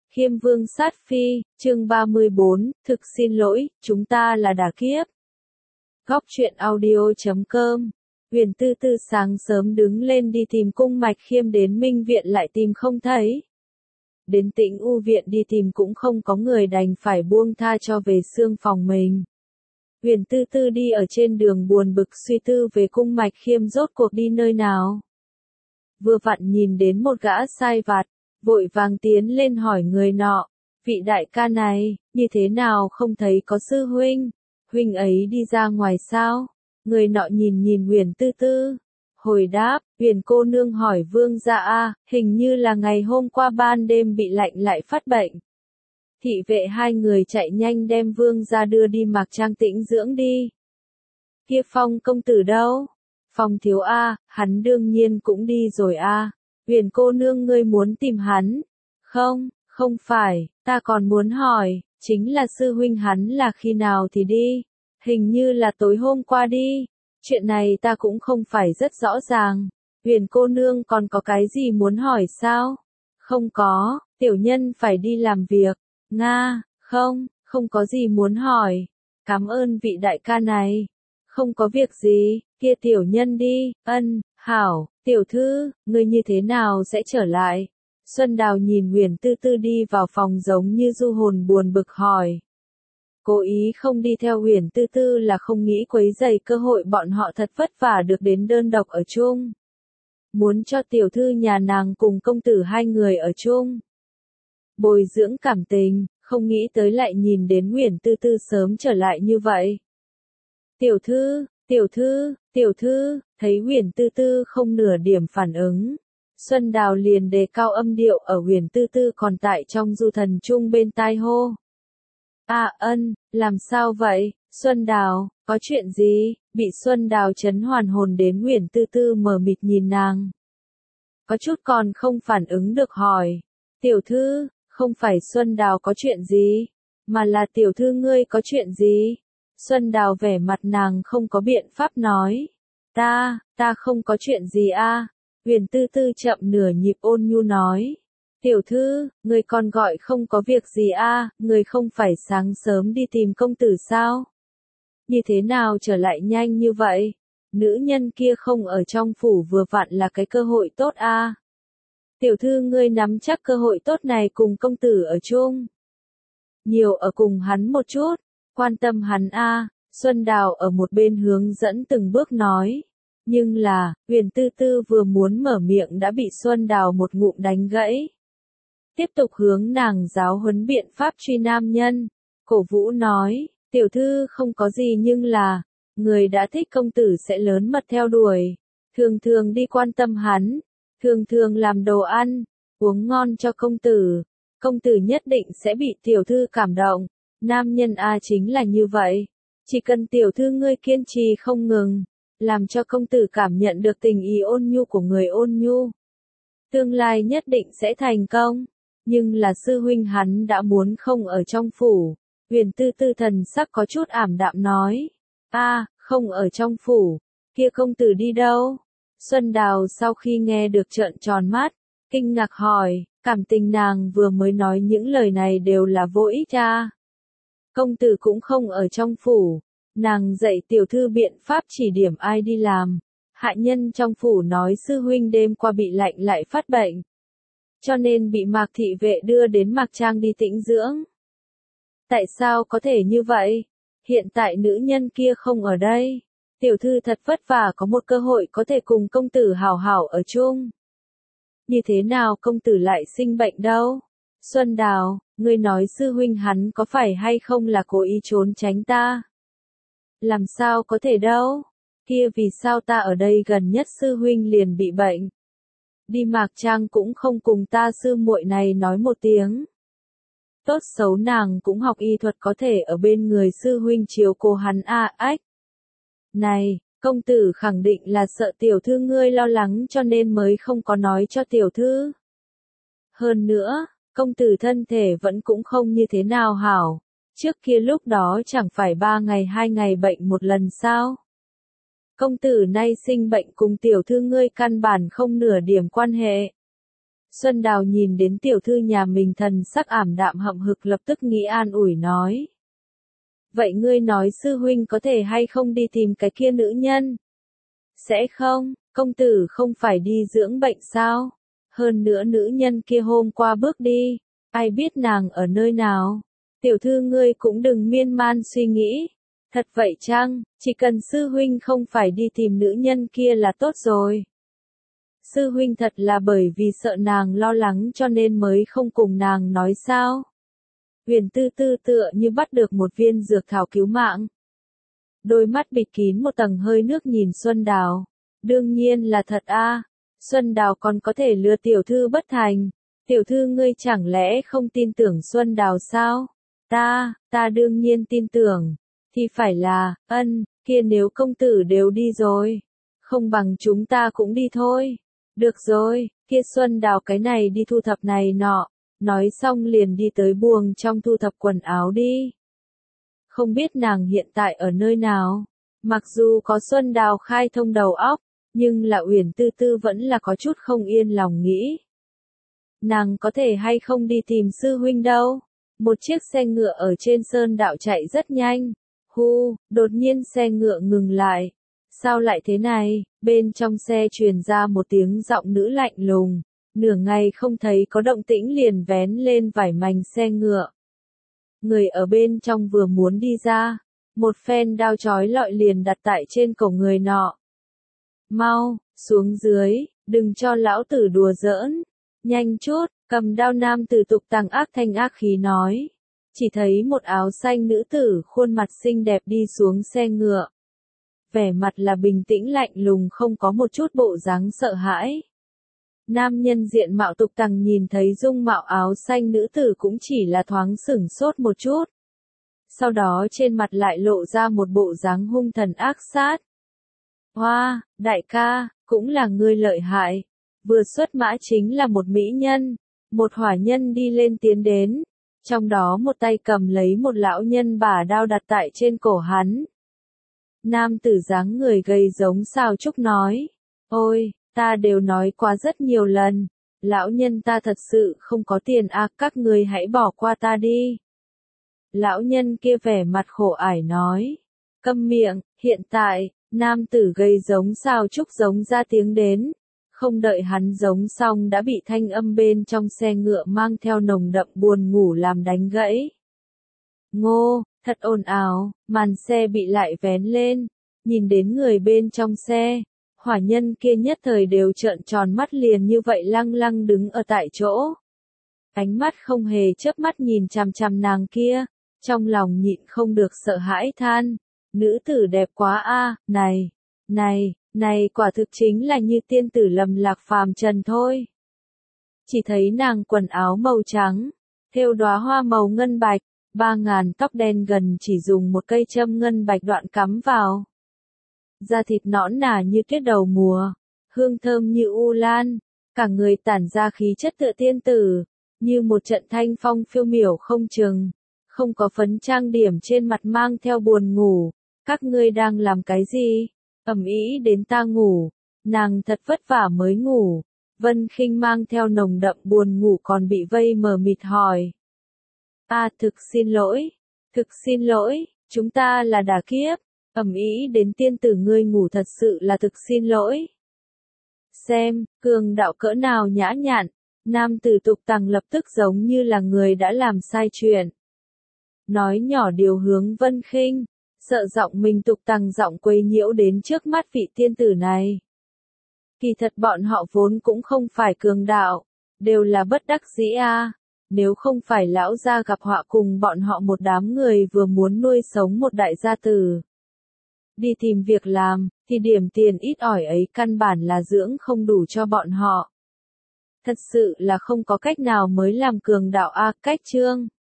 Khiêm Vương sát phi, chương 34, thực xin lỗi, chúng ta là đả kiếp. Góc truyện audio.com. Huyền Tư Tư sáng sớm đứng lên đi tìm Cung Mạch Khiêm, đến Minh viện lại tìm không thấy. Đến Tĩnh U viện đi tìm cũng không có người, đành phải buông tha cho về xương phòng mình. Huyền Tư Tư đi ở trên đường buồn bực suy tư về Cung Mạch Khiêm rốt cuộc đi nơi nào. Vừa vặn nhìn đến một gã sai vặt, vội vàng tiến lên hỏi người nọ, vị đại ca này, như thế nào không thấy có sư huynh, huynh ấy đi ra ngoài sao? Người nọ nhìn nhìn Huyền Tư Tư, hồi đáp, Huyền cô nương hỏi vương gia a, hình như là ngày hôm qua ban đêm bị lạnh lại phát bệnh. Thị vệ hai người chạy nhanh đem vương gia đưa đi Mạc Trang tĩnh dưỡng đi. Kia Phong công tử đâu? Phong thiếu a, hắn đương nhiên cũng đi rồi a. Huyền cô nương ngươi muốn tìm hắn? Không, không phải, ta còn muốn hỏi, chính là sư huynh hắn là khi nào thì đi? Hình như là tối hôm qua đi. Chuyện này ta cũng không phải rất rõ ràng. Huyền cô nương còn có cái gì muốn hỏi sao? Không có, tiểu nhân phải đi làm việc. Nga, không có gì muốn hỏi. Cảm ơn vị đại ca này. Không có việc gì, kia tiểu nhân đi, hảo, tiểu thư, ngươi như thế nào sẽ trở lại? Xuân Đào nhìn Huyền Tư Tư đi vào phòng giống như du hồn buồn bực hỏi. Cố ý không đi theo Huyền Tư Tư là không nghĩ quấy rầy cơ hội bọn họ thật vất vả được đến đơn độc ở chung. Muốn cho tiểu thư nhà nàng cùng công tử hai người ở chung. Bồi dưỡng cảm tình, không nghĩ tới lại nhìn đến Huyền Tư Tư sớm trở lại như vậy. Tiểu thư, thấy Huyền Tư Tư không nửa điểm phản ứng. Xuân Đào liền đề cao âm điệu ở Huyền Tư Tư còn tại trong du thần chung bên tai hô. Làm sao vậy, Xuân Đào, có chuyện gì? Bị Xuân Đào chấn hoàn hồn đến Huyền Tư Tư mờ mịt nhìn nàng. Có chút còn không phản ứng được hỏi. Tiểu thư, không phải Xuân Đào có chuyện gì, mà là tiểu thư ngươi có chuyện gì? Xuân Đào vẻ mặt nàng không có biện pháp nói. Ta không có chuyện gì a. Huyền Tư Tư chậm nửa nhịp ôn nhu nói. Tiểu thư, người còn gọi không có việc gì a, người không phải sáng sớm đi tìm công tử sao? Như thế nào trở lại nhanh như vậy? Nữ nhân kia không ở trong phủ vừa vặn là cái cơ hội tốt a. Tiểu thư ngươi nắm chắc cơ hội tốt này cùng công tử ở chung. Nhiều ở cùng hắn một chút, quan tâm hắn a. Xuân Đào ở một bên hướng dẫn từng bước nói. Nhưng là, Huyền Tư Tư vừa muốn mở miệng đã bị Xuân Đào một ngụm đánh gãy. Tiếp tục hướng nàng giáo huấn biện pháp truy nam nhân. Cổ Vũ nói, tiểu thư không có gì nhưng là, người đã thích công tử sẽ lớn mật theo đuổi. Thường thường đi quan tâm hắn, thường thường làm đồ ăn, uống ngon cho công tử. Công tử nhất định sẽ bị tiểu thư cảm động. Nam nhân A chính là như vậy. Chỉ cần tiểu thư ngươi kiên trì không ngừng, làm cho công tử cảm nhận được tình ý ôn nhu của người ôn nhu. Tương lai nhất định sẽ thành công. Nhưng là sư huynh hắn đã muốn không ở trong phủ. Huyền Tư Tư thần sắc có chút ảm đạm nói. Không ở trong phủ. Kia công tử đi đâu? Xuân Đào sau khi nghe được trợn tròn mắt, kinh ngạc hỏi, cảm tình nàng vừa mới nói những lời này đều là vô ích a. Công tử cũng không ở trong phủ. Nàng dạy tiểu thư biện pháp chỉ điểm ai đi làm. Hạ nhân trong phủ nói sư huynh đêm qua bị lạnh lại phát bệnh. Cho nên bị Mạc thị vệ đưa đến Mạc Trang đi tĩnh dưỡng. Tại sao có thể như vậy? Hiện tại nữ nhân kia không ở đây. Tiểu thư thật vất vả có một cơ hội có thể cùng công tử hảo hảo ở chung. Như thế nào công tử lại sinh bệnh đâu? Xuân Đào, ngươi nói sư huynh hắn có phải hay không là cố ý trốn tránh ta? Làm sao có thể đâu? Kia vì sao ta ở đây gần nhất sư huynh liền bị bệnh? Đi Mạc Trang cũng không cùng ta sư muội này nói một tiếng. Tốt xấu nàng cũng học y thuật có thể ở bên người sư huynh chiếu cố hắn ách. Này, công tử khẳng định là sợ tiểu thư ngươi lo lắng cho nên mới không có nói cho tiểu thư. Hơn nữa, công tử thân thể vẫn cũng không như thế nào hảo. Trước kia lúc đó chẳng phải 3 ngày 2 ngày bệnh một lần sao? Công tử nay sinh bệnh cùng tiểu thư ngươi căn bản không nửa điểm quan hệ. Xuân Đào nhìn đến tiểu thư nhà mình thần sắc ảm đạm hậm hực lập tức nghĩ an ủi nói. Vậy ngươi nói sư huynh có thể hay không đi tìm cái kia nữ nhân? Sẽ không, công tử không phải đi dưỡng bệnh sao? Hơn nữa nữ nhân kia hôm qua bước đi, ai biết nàng ở nơi nào? Tiểu thư ngươi cũng đừng miên man suy nghĩ. Thật vậy chăng, chỉ cần sư huynh không phải đi tìm nữ nhân kia là tốt rồi. Sư huynh thật là bởi vì sợ nàng lo lắng cho nên mới không cùng nàng nói sao? Huyền Tư Tư tựa như bắt được một viên dược thảo cứu mạng. Đôi mắt bịt kín một tầng hơi nước nhìn Xuân Đào. Đương nhiên là thật a. Xuân Đào còn có thể lừa tiểu thư bất thành. Tiểu thư ngươi chẳng lẽ không tin tưởng Xuân Đào sao? Ta đương nhiên tin tưởng. Thì phải là, kia nếu công tử đều đi rồi. Không bằng chúng ta cũng đi thôi. Được rồi, kia Xuân Đào cái này đi thu thập này nọ. Nói xong liền đi tới buồng trong thu thập quần áo đi. Không biết nàng hiện tại ở nơi nào. Mặc dù có Xuân Đào khai thông đầu óc, nhưng là Uyển Tư Tư vẫn là có chút không yên lòng nghĩ. Nàng có thể hay không đi tìm sư huynh đâu. Một chiếc xe ngựa ở trên sơn đạo chạy rất nhanh. Đột nhiên xe ngựa ngừng lại. Sao lại thế này? Bên trong xe truyền ra một tiếng giọng nữ lạnh lùng. Nửa ngày không thấy có động tĩnh liền vén lên vải mành xe ngựa. Người ở bên trong vừa muốn đi ra, một phen đao chói lọi liền đặt tại trên cổ người nọ. Mau, xuống dưới, đừng cho lão tử đùa giỡn. Nhanh chút, cầm đao nam tử tục tằng ác thanh ác khí nói. Chỉ thấy một áo xanh nữ tử khuôn mặt xinh đẹp đi xuống xe ngựa. Vẻ mặt là bình tĩnh lạnh lùng không có một chút bộ dáng sợ hãi. Nam nhân diện mạo tục tằng nhìn thấy dung mạo áo xanh nữ tử cũng chỉ là thoáng sửng sốt một chút. Sau đó trên mặt lại lộ ra một bộ dáng hung thần ác sát. Hoa, đại ca, cũng là người lợi hại. Vừa xuất mã chính là một mỹ nhân. Một hỏa nhân đi lên tiến đến. Trong đó một tay cầm lấy một lão nhân bả đao đặt tại trên cổ hắn. Nam tử dáng người gầy giống Sào Trúc nói. Ôi, ta đều nói qua rất nhiều lần. Lão nhân ta thật sự không có tiền các người hãy bỏ qua ta đi. Lão nhân kia vẻ mặt khổ ải nói. Câm miệng, hiện tại, nam tử gầy giống Sào Trúc giống ra tiếng đến. Không đợi hắn giống xong đã bị thanh âm bên trong xe ngựa mang theo nồng đậm buồn ngủ làm đánh gãy. Ngô, thật ồn ào, màn xe bị lại vén lên, nhìn đến người bên trong xe, hỏa nhân kia nhất thời đều trợn tròn mắt liền như vậy lăng lăng đứng ở tại chỗ. Ánh mắt không hề chớp mắt nhìn chằm chằm nàng kia, trong lòng nhịn không được sợ hãi than, nữ tử đẹp quá này quả thực chính là như tiên tử lầm lạc phàm trần thôi. Chỉ thấy nàng quần áo màu trắng, thêu đóa hoa màu ngân bạch, 3.000 tóc đen gần chỉ dùng một cây châm ngân bạch đoạn cắm vào. Da thịt nõn nà như tuyết đầu mùa, hương thơm như u lan, cả người tản ra khí chất tựa tiên tử, như một trận thanh phong phiêu miểu không chừng, không có phấn trang điểm trên mặt mang theo buồn ngủ. Các ngươi đang làm cái gì? Ầm ĩ đến ta ngủ, nàng thật vất vả mới ngủ. Vân Khinh mang theo nồng đậm buồn ngủ còn bị vây mờ mịt hỏi. Thực xin lỗi, chúng ta là đả kiếp. Ầm ĩ đến tiên tử ngươi ngủ thật sự là thực xin lỗi. Xem, cường đạo cỡ nào nhã nhặn, nam tử tục tằng lập tức giống như là người đã làm sai chuyện. Nói nhỏ điều hướng Vân Khinh, sợ giọng mình tục tằng giọng quấy nhiễu đến trước mắt vị tiên tử này. Kỳ thật bọn họ vốn cũng không phải cường đạo, đều là bất đắc dĩ Nếu không phải lão gia gặp họa cùng bọn họ một đám người vừa muốn nuôi sống một đại gia tử. Đi tìm việc làm, thì điểm tiền ít ỏi ấy căn bản là dưỡng không đủ cho bọn họ. Thật sự là không có cách nào mới làm cường đạo cách chương.